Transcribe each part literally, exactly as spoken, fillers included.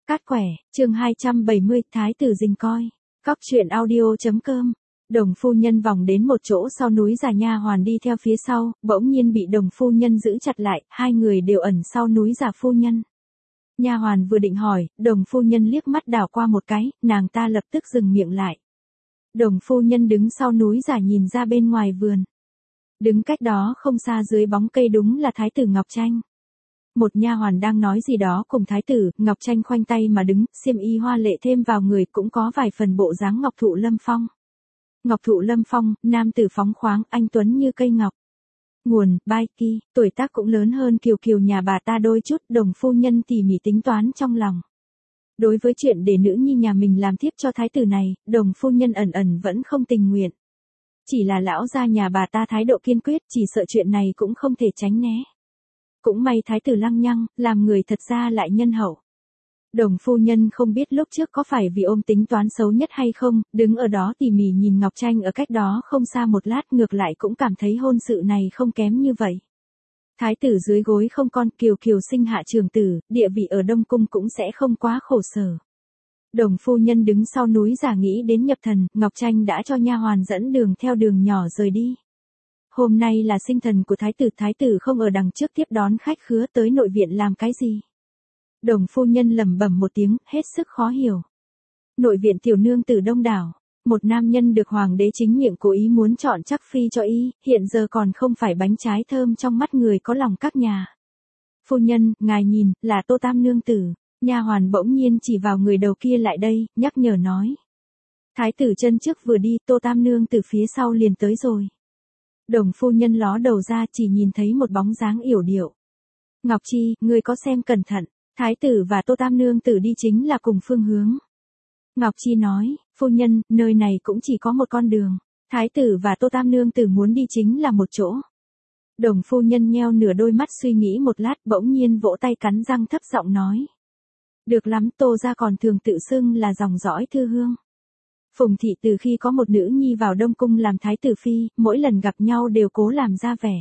Cát quẻ, chương hai trăm bảy mươi, Thái tử rình coi. Cóc truyện audio.com. Đồng phu nhân vòng đến một chỗ sau núi già, nha hoàn đi theo phía sau, bỗng nhiên bị đồng phu nhân giữ chặt lại, hai người đều ẩn sau núi già phu nhân. Nha hoàn vừa định hỏi, đồng phu nhân liếc mắt đảo qua một cái, nàng ta lập tức dừng miệng lại. Đồng phu nhân đứng sau núi già nhìn ra bên ngoài vườn. Đứng cách đó không xa dưới bóng cây đúng là Thái tử Ngọc Tranh. Một nha hoàn đang nói gì đó cùng Thái tử, Ngọc Tranh khoanh tay mà đứng, xiêm y hoa lệ thêm vào người cũng có vài phần bộ dáng Ngọc Thụ Lâm Phong. Ngọc Thụ Lâm Phong, nam tử phóng khoáng, anh tuấn như cây ngọc. Nguồn, Bai Ki, tuổi tác cũng lớn hơn Kiều Kiều nhà bà ta đôi chút, đồng phu nhân tỉ mỉ tính toán trong lòng. Đối với chuyện để nữ nhi nhà mình làm thiếp cho thái tử này, đồng phu nhân ẩn ẩn vẫn không tình nguyện. Chỉ là lão gia nhà bà ta thái độ kiên quyết, chỉ sợ chuyện này cũng không thể tránh né. Cũng may thái tử lăng nhăng, làm người thật ra lại nhân hậu. Đồng phu nhân không biết lúc trước có phải vì ôm tính toán xấu nhất hay không, đứng ở đó tỉ mỉ nhìn Ngọc Tranh ở cách đó không xa một lát, ngược lại cũng cảm thấy hôn sự này không kém như vậy. Thái tử dưới gối không con, Kiều Kiều sinh hạ trường tử, địa vị ở Đông Cung cũng sẽ không quá khổ sở. Đồng phu nhân đứng sau núi giả nghĩ đến nhập thần, Ngọc Tranh đã cho nha hoàn dẫn đường theo đường nhỏ rời đi. Hôm nay là sinh thần của thái tử, thái tử không ở đằng trước tiếp đón khách khứa, tới nội viện làm cái gì? Đồng phu nhân lẩm bẩm một tiếng, hết sức khó hiểu. Nội viện tiểu nương tử đông đảo, một nam nhân được hoàng đế chính miệng cố ý muốn chọn chắc phi cho y, hiện giờ còn không phải bánh trái thơm trong mắt người có lòng các nhà. Phu nhân, ngài nhìn, là Tô Tam nương tử. Nha hoàn bỗng nhiên chỉ vào người đầu kia lại đây, nhắc nhở nói. Thái tử chân trước vừa đi, Tô Tam nương tử phía sau liền tới rồi. Đồng phu nhân ló đầu ra, chỉ nhìn thấy một bóng dáng yểu điệu. Ngọc Chi, ngươi có xem cẩn thận, thái tử và Tô Tam nương tử đi chính là cùng phương hướng. Ngọc Chi nói, phu nhân, nơi này cũng chỉ có một con đường, thái tử và Tô Tam nương tử muốn đi chính là một chỗ. Đồng phu nhân nheo nửa đôi mắt suy nghĩ một lát, bỗng nhiên vỗ tay cắn răng thấp giọng nói. Được lắm, Tô gia còn thường tự xưng là dòng dõi thư hương. Phùng thị từ khi có một nữ nhi vào Đông Cung làm thái tử phi, mỗi lần gặp nhau đều cố làm ra vẻ.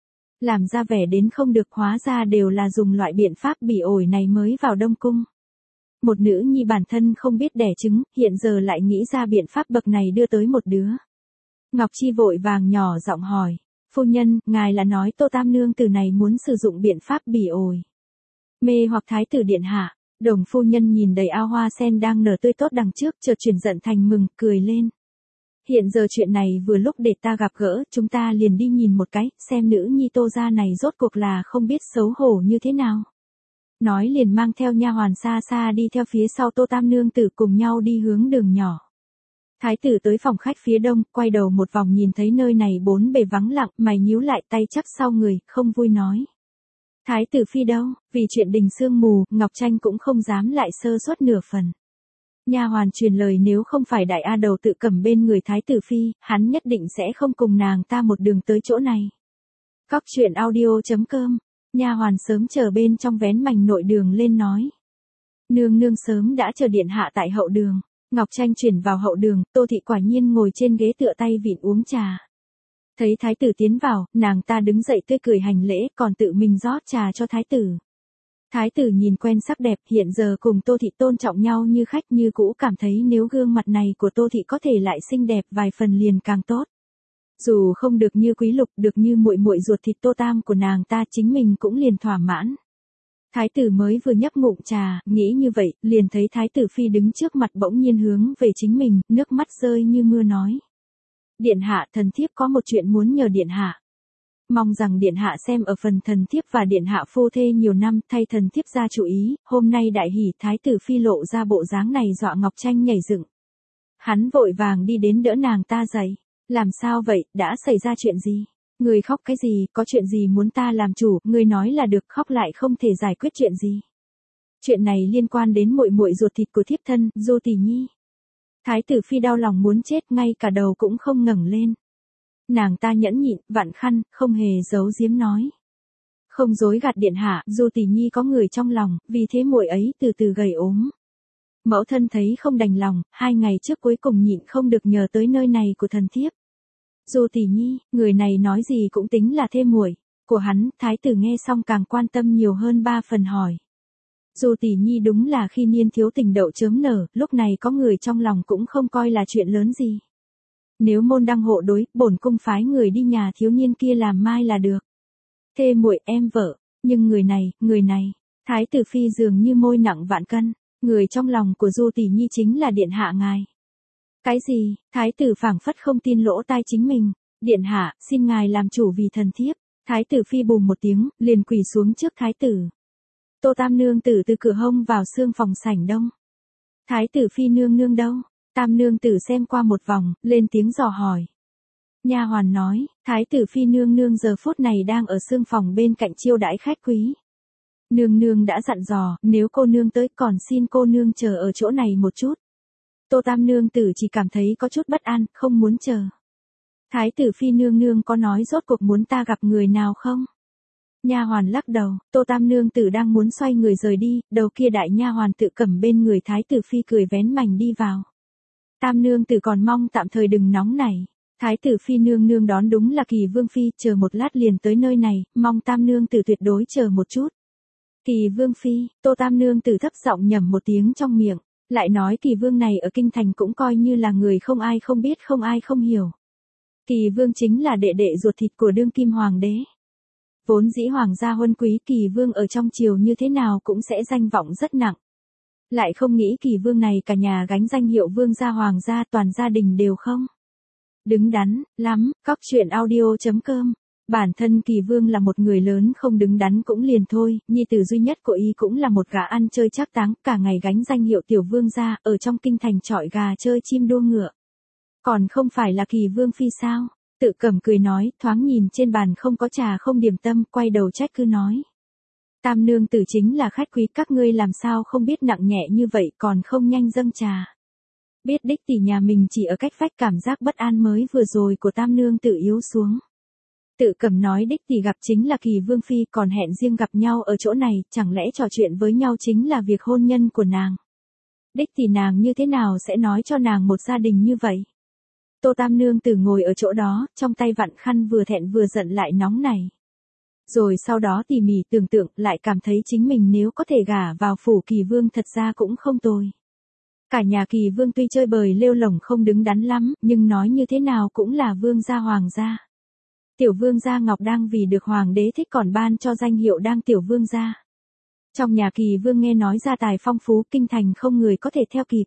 Làm ra vẻ đến không được, hóa ra đều là dùng loại biện pháp bỉ ổi này mới vào Đông Cung. Một nữ nhi bản thân không biết đẻ trứng, hiện giờ lại nghĩ ra biện pháp bậc này đưa tới một đứa. Ngọc Chi vội vàng nhỏ giọng hỏi, phu nhân, ngài là nói Tô Tam nương tử này muốn sử dụng biện pháp bỉ ổi mê hoặc thái tử điện hạ? Đồng phu nhân nhìn đầy ao hoa sen đang nở tươi tốt đằng trước, chợt chuyển giận thành mừng, cười lên. Hiện giờ chuyện này vừa lúc để ta gặp gỡ, chúng ta liền đi nhìn một cái, xem nữ nhi Tô gia này rốt cuộc là không biết xấu hổ như thế nào. Nói liền mang theo nha hoàn xa xa đi theo phía sau Tô Tam nương tử cùng nhau đi hướng đường nhỏ. Thái tử tới phòng khách phía đông, quay đầu một vòng nhìn thấy nơi này bốn bề vắng lặng, mày nhíu lại, tay chắp sau người, không vui nói. Thái tử phi đâu? Vì chuyện đình sương mù, Ngọc Tranh cũng không dám lại sơ suất nửa phần. Nha hoàn truyền lời nếu không phải đại a đầu tự cầm bên người thái tử phi, hắn nhất định sẽ không cùng nàng ta một đường tới chỗ này. Cóc truyện audio.com. Nha hoàn sớm chờ bên trong vén mành nội đường lên nói. Nương nương sớm đã chờ điện hạ tại hậu đường. Ngọc Tranh chuyển vào hậu đường, Tô thị quả nhiên ngồi trên ghế tựa tay vịn uống trà. Thấy thái tử tiến vào, nàng ta đứng dậy tươi cười hành lễ, còn tự mình rót trà cho thái tử. Thái tử nhìn quen sắc đẹp, hiện giờ cùng Tô thị tôn trọng nhau như khách như cũ, cảm thấy nếu gương mặt này của Tô thị có thể lại xinh đẹp vài phần liền càng tốt. Dù không được như Quý Lục, được như muội muội ruột thịt Tô Tam của nàng ta, chính mình cũng liền thỏa mãn. Thái tử mới vừa nhấp ngụm trà, nghĩ như vậy, liền thấy thái tử phi đứng trước mặt bỗng nhiên hướng về chính mình, nước mắt rơi như mưa nói. Điện hạ, thần thiếp có một chuyện muốn nhờ điện hạ. Mong rằng điện hạ xem ở phần thần thiếp và điện hạ phu thê nhiều năm, thay thần thiếp ra chủ ý, hôm nay đại hỷ, thái tử phi lộ ra bộ dáng này dọa Ngọc Tranh nhảy dựng. Hắn vội vàng đi đến đỡ nàng ta dậy. Làm sao vậy, đã xảy ra chuyện gì? Người khóc cái gì, có chuyện gì muốn ta làm chủ, người nói là được, khóc lại không thể giải quyết chuyện gì. Chuyện này liên quan đến muội muội ruột thịt của thiếp thân, Du Tỷ Nhi. Thái tử phi đau lòng muốn chết, ngay cả đầu cũng không ngẩng lên. Nàng ta nhẫn nhịn, vặn khăn, không hề giấu giếm nói. Không dối gạt điện hạ, Du Tỷ Nhi có người trong lòng, vì thế muội ấy từ từ gầy ốm. Mẫu thân thấy không đành lòng, hai ngày trước cuối cùng nhịn không được nhờ tới nơi này của thần thiếp. Du Tỷ Nhi, người này nói gì cũng tính là thê muội của hắn, thái tử nghe xong càng quan tâm nhiều hơn ba phần hỏi. Du tỷ nhi đúng là khi niên thiếu tình đậu chớm nở, lúc này có người trong lòng cũng không coi là chuyện lớn gì. Nếu môn đăng hộ đối, bổn cung phái người đi nhà thiếu niên kia làm mai là được. Thê muội em vợ, nhưng người này, người này, Thái tử phi dường như môi nặng vạn cân, người trong lòng của Du tỷ nhi chính là điện hạ ngài. Cái gì? Thái tử phảng phất không tin lỗ tai chính mình. Điện hạ, xin ngài làm chủ vì thần thiếp. Thái tử phi bùm một tiếng, liền quỳ xuống trước thái tử. Tô Tam nương tử từ cửa hông vào xương phòng sảnh đông. Thái tử phi nương nương đâu? Tam nương tử xem qua một vòng, lên tiếng dò hỏi. Nha hoàn nói, thái tử phi nương nương giờ phút này đang ở xương phòng bên cạnh chiêu đãi khách quý. Nương nương đã dặn dò, nếu cô nương tới còn xin cô nương chờ ở chỗ này một chút. Tô Tam nương tử chỉ cảm thấy có chút bất an, không muốn chờ. Thái tử phi nương nương có nói rốt cuộc muốn ta gặp người nào không? Nha hoàn lắc đầu, Tô Tam nương tử đang muốn xoay người rời đi, đầu kia đại nha hoàn tự cầm bên người thái tử phi cười vén mảnh đi vào. Tam nương tử còn mong tạm thời đừng nóng nảy. Thái tử phi nương nương đón đúng là Kỳ Vương phi, chờ một lát liền tới nơi này, mong Tam nương tử tuyệt đối chờ một chút. Kỳ Vương phi, Tô Tam nương tử thấp giọng nhẩm một tiếng trong miệng, lại nói Kỳ Vương này ở kinh thành cũng coi như là người không ai không biết không ai không hiểu. Kỳ Vương chính là đệ đệ ruột thịt của đương kim hoàng đế. Vốn dĩ hoàng gia huân quý, Kỳ Vương ở trong triều như thế nào cũng sẽ danh vọng rất nặng. Lại không nghĩ Kỳ Vương này cả nhà gánh danh hiệu vương gia hoàng gia, toàn gia đình đều không đứng đắn lắm. Cóc truyện audio chấm com. Bản thân Kỳ Vương là một người lớn không đứng đắn cũng liền thôi, nhi tử duy nhất của y cũng là một gã ăn chơi trác táng, cả ngày gánh danh hiệu tiểu vương gia, ở trong kinh thành chọi gà chơi chim đua ngựa. Còn không phải là Kỳ Vương phi sao? Tự Cẩm cười nói, thoáng nhìn trên bàn không có trà không điểm tâm, quay đầu trách cứ nói. Tam nương tử chính là khách quý, các ngươi làm sao không biết nặng nhẹ như vậy, còn không nhanh dâng trà. Biết đích tỷ nhà mình chỉ ở cách vách, cảm giác bất an mới vừa rồi của Tam nương tử yếu xuống. Tự Cẩm nói đích tỷ gặp chính là Kỳ Vương phi, còn hẹn riêng gặp nhau ở chỗ này, chẳng lẽ trò chuyện với nhau chính là việc hôn nhân của nàng. Đích tỷ nàng như thế nào sẽ nói cho nàng một gia đình như vậy. Tô Tam nương tử ngồi ở chỗ đó, trong tay vặn khăn, vừa thẹn vừa giận lại nóng này. Rồi sau đó tỉ mỉ tưởng tượng, lại cảm thấy chính mình nếu có thể gả vào phủ Kỳ Vương thật ra cũng không tồi. Cả nhà Kỳ Vương tuy chơi bời lêu lổng không đứng đắn lắm, nhưng nói như thế nào cũng là vương gia hoàng gia. Tiểu vương gia Ngọc đang vì được hoàng đế thích còn ban cho danh hiệu đang tiểu vương gia. Trong nhà Kỳ Vương nghe nói gia tài phong phú, kinh thành không người có thể theo kịp.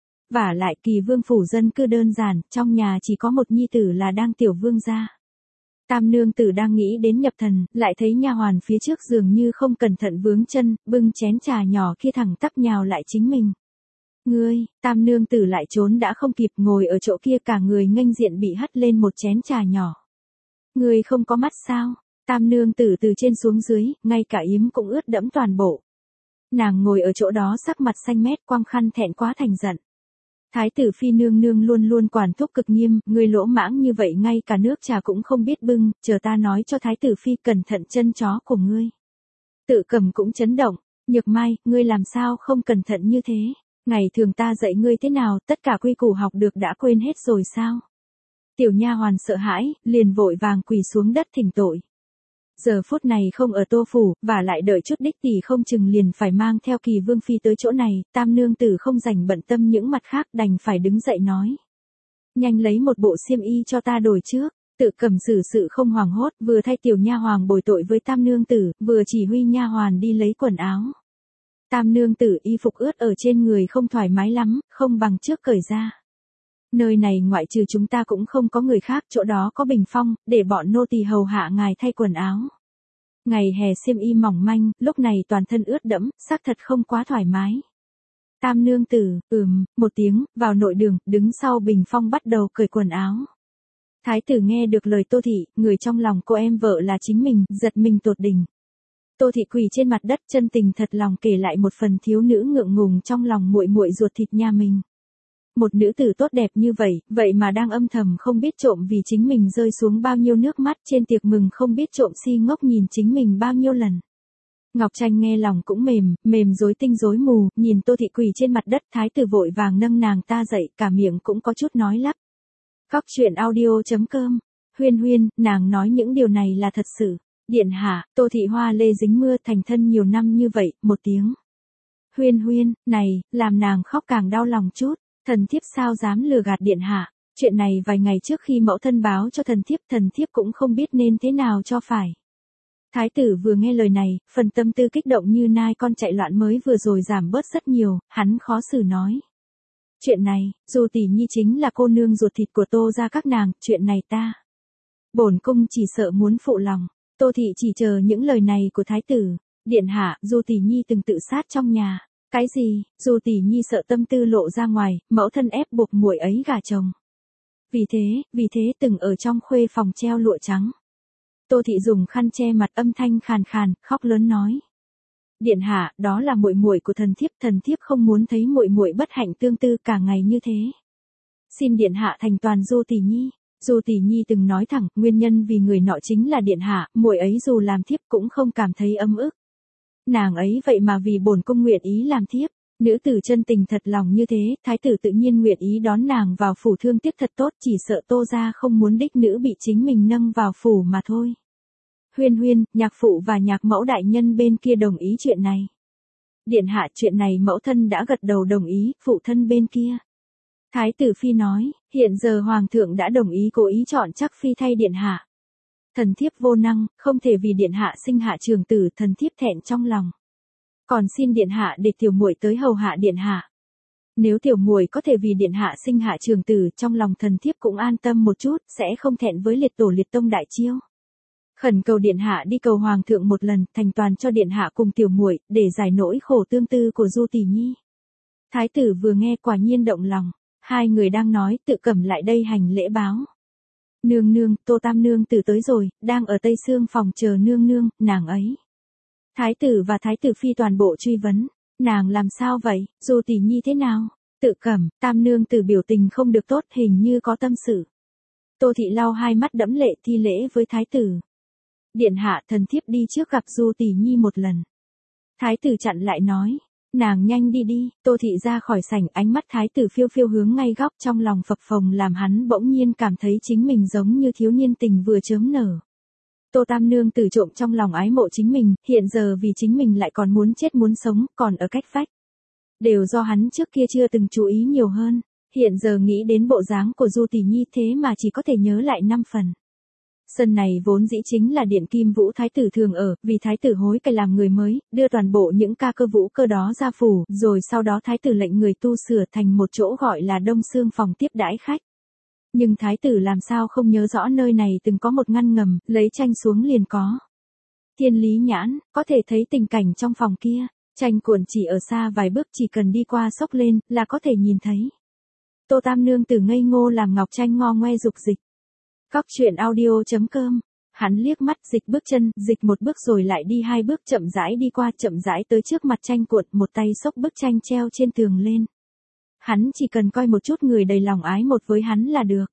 Vả lại Kỳ Vương phủ dân cư đơn giản, trong nhà chỉ có một nhi tử là đang tiểu vương gia. Tam nương tử đang nghĩ đến nhập thần, lại thấy nha hoàn phía trước dường như không cẩn thận vướng chân, bưng chén trà nhỏ kia thẳng tắp nhào lại chính mình. Ngươi, Tam nương tử lại trốn đã không kịp, ngồi ở chỗ kia cả người nghênh diện bị hất lên một chén trà nhỏ. Ngươi không có mắt sao? Tam nương tử từ trên xuống dưới, ngay cả yếm cũng ướt đẫm toàn bộ. Nàng ngồi ở chỗ đó sắc mặt xanh mét, quăng khăn thẹn quá thành giận. Thái tử phi nương nương luôn luôn quản thúc cực nghiêm, ngươi lỗ mãng như vậy ngay cả nước trà cũng không biết bưng, chờ ta nói cho thái tử phi cẩn thận chân chó của ngươi. Tự Cẩm cũng chấn động, Nhược Mai, ngươi làm sao không cẩn thận như thế, ngày thường ta dạy ngươi thế nào, tất cả quy củ học được đã quên hết rồi sao? Tiểu nha hoàn sợ hãi, liền vội vàng quỳ xuống đất thỉnh tội. Giờ phút này không ở Tô phủ, và lại đợi chút đích tỷ không chừng liền phải mang theo Kỳ Vương phi tới chỗ này, Tam nương tử không rảnh bận tâm những mặt khác, đành phải đứng dậy nói. Nhanh lấy một bộ xiêm y cho ta đổi trước. Tự Cẩm xử sự không hoảng hốt, vừa thay tiểu nha hoàng bồi tội với Tam nương tử, vừa chỉ huy nha hoàn đi lấy quần áo. Tam nương tử y phục ướt ở trên người không thoải mái lắm, không bằng trước cởi ra. Nơi này ngoại trừ chúng ta cũng không có người khác, chỗ đó có bình phong, để bọn nô tỳ hầu hạ ngài thay quần áo. Ngày hè xiêm y mỏng manh, lúc này toàn thân ướt đẫm, xác thật không quá thoải mái. Tam nương tử, ừm, một tiếng, vào nội đường, đứng sau bình phong bắt đầu cởi quần áo. Thái tử nghe được lời Tô thị, người trong lòng cô em vợ là chính mình, giật mình tột đỉnh. Tô thị quỳ trên mặt đất, chân tình thật lòng kể lại một phần thiếu nữ ngượng ngùng trong lòng muội muội ruột thịt nhà mình. Một nữ tử tốt đẹp như vậy, vậy mà đang âm thầm không biết trộm vì chính mình rơi xuống bao nhiêu nước mắt, trên tiệc mừng không biết trộm si ngốc nhìn chính mình bao nhiêu lần. Ngọc Tranh nghe lòng cũng mềm, mềm rối tinh rối mù, nhìn Tô thị quỳ trên mặt đất, thái tử vội vàng nâng nàng ta dậy, cả miệng cũng có chút nói lắp. Cóc truyện audio chấm com. Huyên huyên, nàng nói những điều này là thật sự. Điện hạ, Tô thị hoa lê dính mưa thành thân nhiều năm như vậy, một tiếng. Huyên huyên, này, làm nàng khóc càng đau lòng chút, thần thiếp sao dám lừa gạt điện hạ, chuyện này vài ngày trước khi mẫu thân báo cho thần thiếp, thần thiếp cũng không biết nên thế nào cho phải. Thái tử vừa nghe lời này, phần tâm tư kích động như nai con chạy loạn mới vừa rồi giảm bớt rất nhiều, hắn khó xử nói. Chuyện này, dù tỷ nhi chính là cô nương ruột thịt của Tô gia các nàng, chuyện này ta. Bổn cung chỉ sợ muốn phụ lòng, Tô thị chỉ chờ những lời này của thái tử. Điện hạ, dù tỷ nhi từng tự sát trong nhà. Cái gì, dù tỷ nhi sợ tâm tư lộ ra ngoài, mẫu thân ép buộc muội ấy gả chồng. Vì thế, vì thế từng ở trong khuê phòng treo lụa trắng. Tô thị dùng khăn che mặt âm thanh khàn khàn, khóc lớn nói. Điện hạ, đó là muội muội của thần thiếp, thần thiếp không muốn thấy muội muội bất hạnh tương tư cả ngày như thế. Xin điện hạ thành toàn Du tỷ nhi. Du tỷ nhi từng nói thẳng, nguyên nhân vì người nọ chính là điện hạ, muội ấy dù làm thiếp cũng không cảm thấy ấm ức. Nàng ấy vậy mà vì bổn cung nguyện ý làm thiếp, nữ tử chân tình thật lòng như thế, thái tử tự nhiên nguyện ý đón nàng vào phủ thương tiếc thật tốt, chỉ sợ Tô gia không muốn đích nữ bị chính mình nâng vào phủ mà thôi. Huyên huyên, nhạc phụ và nhạc mẫu đại nhân bên kia đồng ý chuyện này. Điện hạ, chuyện này mẫu thân đã gật đầu đồng ý, phụ thân bên kia. Thái tử phi nói, hiện giờ hoàng thượng đã đồng ý cố ý chọn chắc phi thay điện hạ. Thần thiếp vô năng, không thể vì điện hạ sinh hạ trường tử, thần thiếp thẹn trong lòng. Còn xin điện hạ để tiểu muội tới hầu hạ điện hạ. Nếu tiểu muội có thể vì điện hạ sinh hạ trường tử, trong lòng thần thiếp cũng an tâm một chút, sẽ không thẹn với liệt tổ liệt tông đại chiêu. Khẩn cầu điện hạ đi cầu hoàng thượng một lần, thành toàn cho điện hạ cùng tiểu muội, để giải nỗi khổ tương tư của Du tỷ nhi. Thái tử vừa nghe quả nhiên động lòng, hai người đang nói, tự cầm lại đây hành lễ báo. Nương nương, Tô Tam nương tử tới rồi, đang ở tây xương phòng chờ nương nương, nàng ấy. Thái tử và thái tử phi toàn bộ truy vấn, nàng làm sao vậy, Du tỷ nhi thế nào? Tự cầm, Tam nương tử biểu tình không được tốt, hình như có tâm sự. Tô thị lau hai mắt đẫm lệ thi lễ với thái tử. Điện hạ, thần thiếp đi trước gặp Du tỷ nhi một lần. Thái tử chặn lại nói, nàng nhanh đi đi. Tô thị ra khỏi sảnh, ánh mắt thái tử phiêu phiêu hướng ngay góc, trong lòng phập phồng làm hắn bỗng nhiên cảm thấy chính mình giống như thiếu niên tình vừa chớm nở. Tô Tam nương tử trộm trong lòng ái mộ chính mình, hiện giờ vì chính mình lại còn muốn chết muốn sống, còn ở cách vách. Đều do hắn trước kia chưa từng chú ý nhiều hơn, hiện giờ nghĩ đến bộ dáng của Du tỷ nhi thế mà chỉ có thể nhớ lại năm phần. Sân này vốn dĩ chính là điện Kim Vũ thái tử thường ở, vì thái tử hối cải làm người mới, đưa toàn bộ những ca cơ vũ cơ đó ra phủ, rồi sau đó thái tử lệnh người tu sửa thành một chỗ gọi là Đông Xương phòng tiếp đãi khách. Nhưng thái tử làm sao không nhớ rõ nơi này từng có một ngăn ngầm, lấy tranh xuống liền có. Thiên lý nhãn, có thể thấy tình cảnh trong phòng kia, tranh cuộn chỉ ở xa vài bước, chỉ cần đi qua xốc lên, là có thể nhìn thấy. Tô Tam nương tử ngây ngô làm ngọc tranh ngo ngoe dục dịch. Cóc truyện audio chấm com. Hắn liếc mắt dịch bước chân, dịch một bước rồi lại đi hai bước, chậm rãi đi qua, chậm rãi tới trước mặt tranh cuộn, một tay xốc bức tranh treo trên tường lên. Hắn chỉ cần coi một chút người đầy lòng ái một với hắn là được.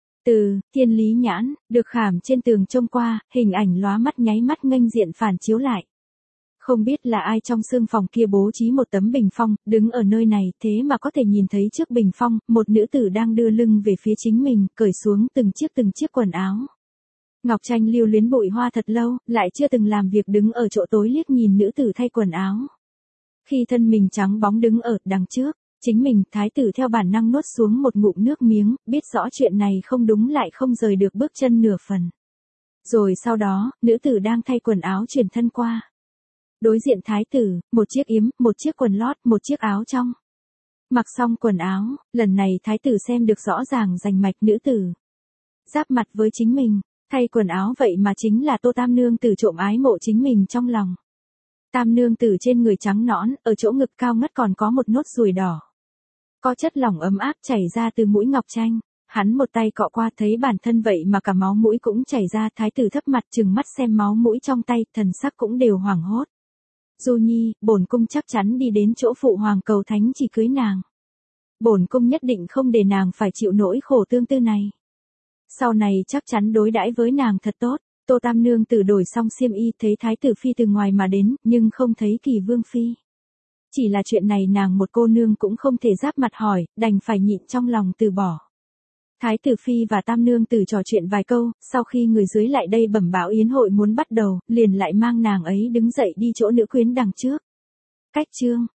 Từ thiên lý nhãn được khảm trên tường trông qua, hình ảnh lóa mắt nháy mắt nghênh diện phản chiếu lại. Không biết là ai trong xương phòng kia bố trí một tấm bình phong, đứng ở nơi này, thế mà có thể nhìn thấy trước bình phong, một nữ tử đang đưa lưng về phía chính mình, cởi xuống từng chiếc từng chiếc quần áo. Ngọc Tranh lưu luyến bụi hoa thật lâu, lại chưa từng làm việc đứng ở chỗ tối liếc nhìn nữ tử thay quần áo. Khi thân mình trắng bóng đứng ở đằng trước, chính mình, thái tử theo bản năng nuốt xuống một ngụm nước miếng, biết rõ chuyện này không đúng lại không rời được bước chân nửa phần. Rồi sau đó, nữ tử đang thay quần áo chuyển thân qua. Đối diện thái tử, một chiếc yếm, một chiếc quần lót, một chiếc áo trong. Mặc xong quần áo, lần này thái tử xem được rõ ràng rành mạch nữ tử. Giáp mặt với chính mình, thay quần áo vậy mà chính là Tô Tam nương tử trộm ái mộ chính mình trong lòng. Tam nương tử trên người trắng nõn, ở chỗ ngực cao ngất còn có một nốt ruồi đỏ. Có chất lỏng ấm áp chảy ra từ mũi Ngọc Tranh. Hắn một tay cọ qua thấy bản thân vậy mà cả máu mũi cũng chảy ra, thái tử thấp mặt trừng mắt xem máu mũi trong tay, thần sắc cũng đều hoảng hốt. Du nhi, bổn cung chắc chắn đi đến chỗ phụ hoàng cầu thánh chỉ cưới nàng. Bổn cung nhất định không để nàng phải chịu nỗi khổ tương tư này. Sau này chắc chắn đối đãi với nàng thật tốt. Tô Tam nương tử đổi xong xiêm y, thấy thái tử phi từ ngoài mà đến, nhưng không thấy Kỳ vương phi. Chỉ là chuyện này nàng một cô nương cũng không thể giáp mặt hỏi, đành phải nhịn trong lòng từ bỏ. Thái tử phi và Tam nương tử trò chuyện vài câu, sau khi người dưới lại đây bẩm báo yến hội muốn bắt đầu, liền lại mang nàng ấy đứng dậy đi chỗ nữ quyến đằng trước. Cách chương